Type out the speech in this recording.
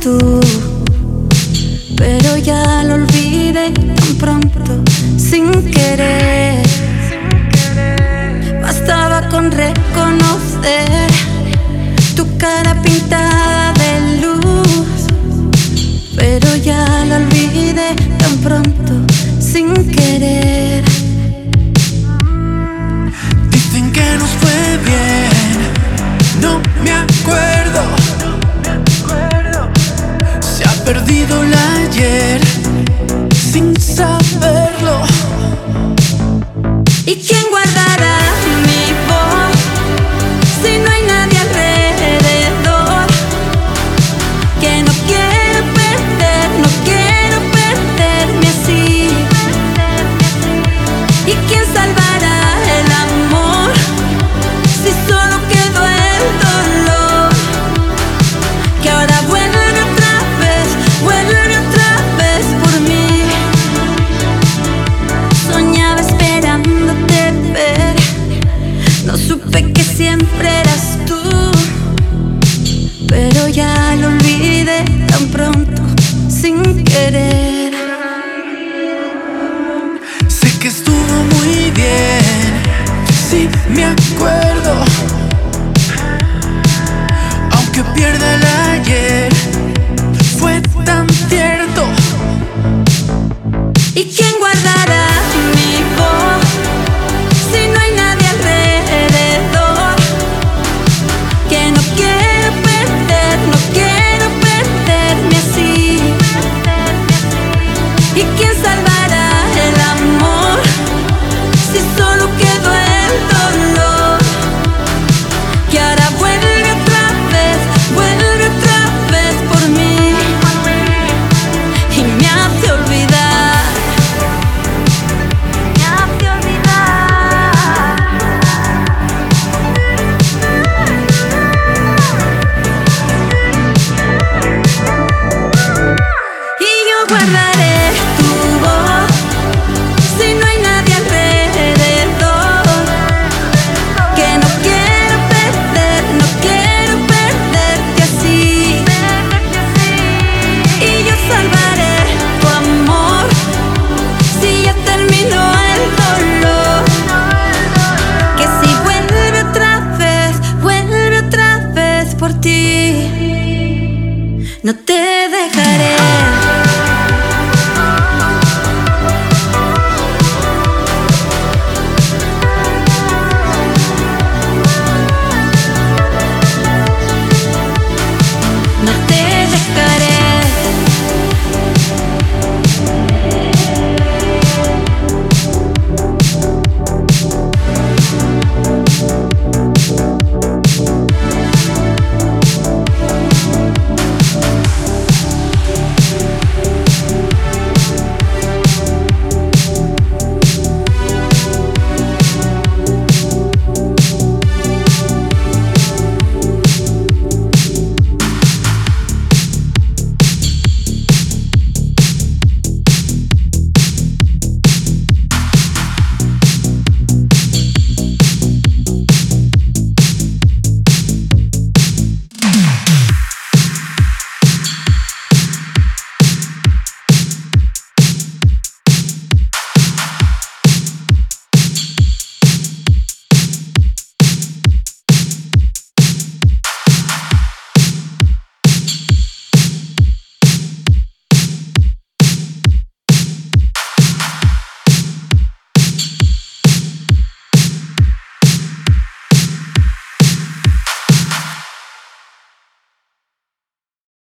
tú, pero ya lo olvidé tan pronto, sin querer. Bastaba con reconocer tu cara pintada de luz, pero ya lo olvidé tan pronto, sin querer. Dicen que nos fue bien, no me acuerdo. Se ha perdido el ayer sin saberlo. ¿Y quién guardará mi voz si no hay nadie alrededor? Que no quiero perderme así. ¿Y quién salvará el amor si solo quedó el dolor? Que ahora vuelve otra vez por mí. Soñaba esperándote ver, no supe que siempre eras tú, pero ya lo olvidé tan pronto, sin querer. Sé que estuvo muy bien, sí me acuerdo. Aunque pierda el ayer, fue tan cierto. ¿Y quién guardará mi voz si no hay nadie alrededor? Que no quiero perderme así. ¿Y quién salvará el amor si solo quedó el dolor? Que ahora vuelve otra vez por mí y me hace olvidar. Y yo guardaré tu voz si no hay nadie alrededor. Que no quiero perderte así. Y yo salvaré tu amor si ya terminó el dolor. Que si vuelve otra vez por ti, no te dejaré.